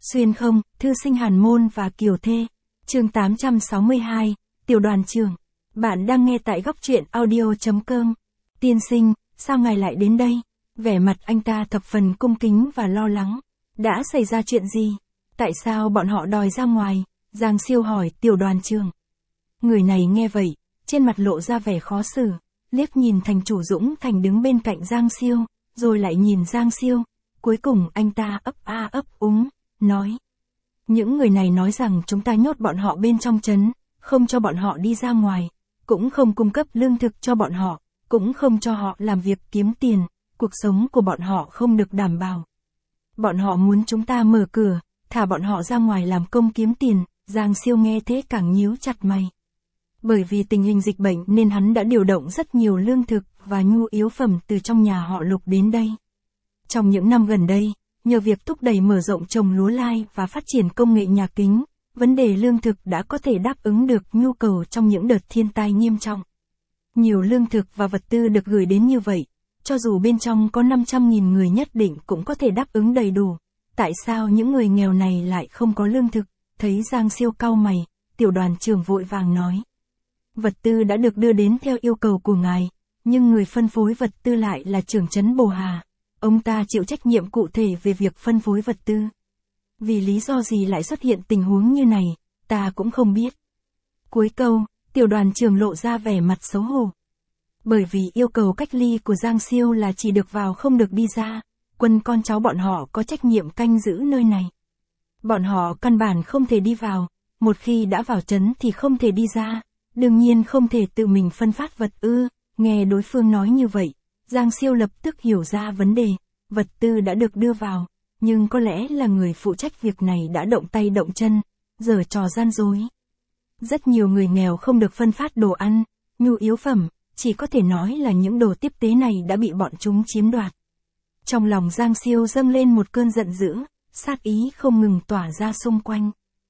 Xuyên không, thư sinh Hàn Môn và Kiều Thê. Chương 862, Tiểu đoàn trưởng. Bạn đang nghe tại góc truyện audio.com. Tiên sinh, sao ngài lại đến đây? Vẻ mặt anh ta thập phần cung kính và lo lắng. Đã xảy ra chuyện gì? Tại sao bọn họ đòi ra ngoài? Giang Siêu hỏi tiểu đoàn trưởng. Người này nghe vậy, trên mặt lộ ra vẻ khó xử, liếc nhìn thành chủ Dũng Thành đứng bên cạnh Giang Siêu, rồi lại nhìn Giang Siêu. Cuối cùng anh ta ấp a ấp úng, nói. Những người này nói rằng chúng ta nhốt bọn họ bên trong trấn, không cho bọn họ đi ra ngoài, cũng không cung cấp lương thực cho bọn họ, cũng không cho họ làm việc kiếm tiền, cuộc sống của bọn họ không được đảm bảo. Bọn họ muốn chúng ta mở cửa, thả bọn họ ra ngoài làm công kiếm tiền. Giang Siêu nghe thế càng nhíu chặt mày. Bởi vì tình hình dịch bệnh nên hắn đã điều động rất nhiều lương thực và nhu yếu phẩm từ trong nhà họ Lục đến đây. Trong những năm gần đây, nhờ việc thúc đẩy mở rộng trồng lúa lai và phát triển công nghệ nhà kính, vấn đề lương thực đã có thể đáp ứng được nhu cầu trong những đợt thiên tai nghiêm trọng. Nhiều lương thực và vật tư được gửi đến như vậy, cho dù bên trong có 500.000 người nhất định cũng có thể đáp ứng đầy đủ. Tại sao những người nghèo này lại không có lương thực? Thấy Giang Siêu cau mày, tiểu đoàn trưởng vội vàng nói. Vật tư đã được đưa đến theo yêu cầu của ngài, nhưng người phân phối vật tư lại là trưởng trấn Bồ Hà. Ông ta chịu trách nhiệm cụ thể về việc phân phối vật tư. Vì lý do gì lại xuất hiện tình huống như này, ta cũng không biết. Cuối câu, tiểu đoàn trưởng lộ ra vẻ mặt xấu hổ. Bởi vì yêu cầu cách ly của Giang Siêu là chỉ được vào không được đi ra, quân con cháu bọn họ có trách nhiệm canh giữ nơi này. Bọn họ căn bản không thể đi vào, một khi đã vào trấn thì không thể đi ra, đương nhiên không thể tự mình phân phát vật tư. Nghe đối phương nói như vậy, Giang Siêu lập tức hiểu ra vấn đề, vật tư đã được đưa vào, nhưng có lẽ là người phụ trách việc này đã động tay động chân, giở trò gian dối. Rất nhiều người nghèo không được phân phát đồ ăn, nhu yếu phẩm, chỉ có thể nói là những đồ tiếp tế này đã bị bọn chúng chiếm đoạt. Trong lòng Giang Siêu dâng lên một cơn giận dữ, sát ý không ngừng tỏa ra xung quanh.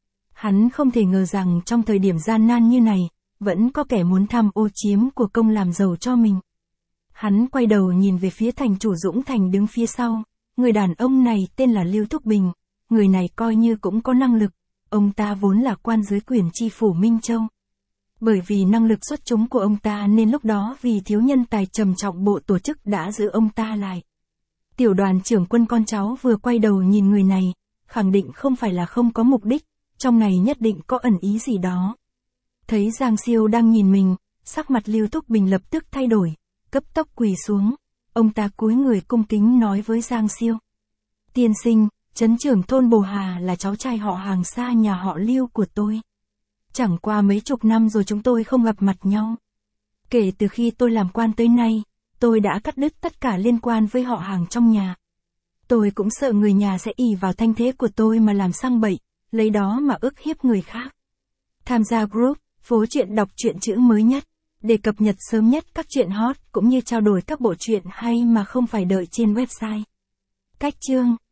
Hắn không thể ngờ rằng trong thời điểm gian nan như này, vẫn có kẻ muốn tham ô chiếm của công làm giàu cho mình. Hắn quay đầu nhìn về phía thành chủ Dũng Thành đứng phía sau, người đàn ông này tên là Lưu Thúc Bình, người này coi như cũng có năng lực, ông ta vốn là quan dưới quyền chi phủ Minh Châu. Bởi vì năng lực xuất chúng của ông ta nên lúc đó vì thiếu nhân tài trầm trọng bộ tổ chức đã giữ ông ta lại. Tiểu đoàn trưởng quân con cháu vừa quay đầu nhìn người này, khẳng định không phải là không có mục đích, trong này nhất định có ẩn ý gì đó. Thấy Giang Siêu đang nhìn mình, sắc mặt Lưu Thúc Bình lập tức thay đổi, cấp tốc quỳ xuống, ông ta cúi người cung kính nói với Giang Siêu. Tiên sinh, trấn trưởng thôn Bồ Hà là cháu trai họ hàng xa nhà họ Lưu của tôi. Chẳng qua mấy chục năm rồi chúng tôi không gặp mặt nhau. Kể từ khi tôi làm quan tới nay, tôi đã cắt đứt tất cả liên quan với họ hàng trong nhà. Tôi cũng sợ người nhà sẽ ỷ vào thanh thế của tôi mà làm sang bậy, lấy đó mà ức hiếp người khác. Tham gia group, phố truyện đọc truyện chữ mới nhất, để cập nhật sớm nhất các truyện hot cũng như trao đổi các bộ truyện hay mà không phải đợi trên website. Cách chương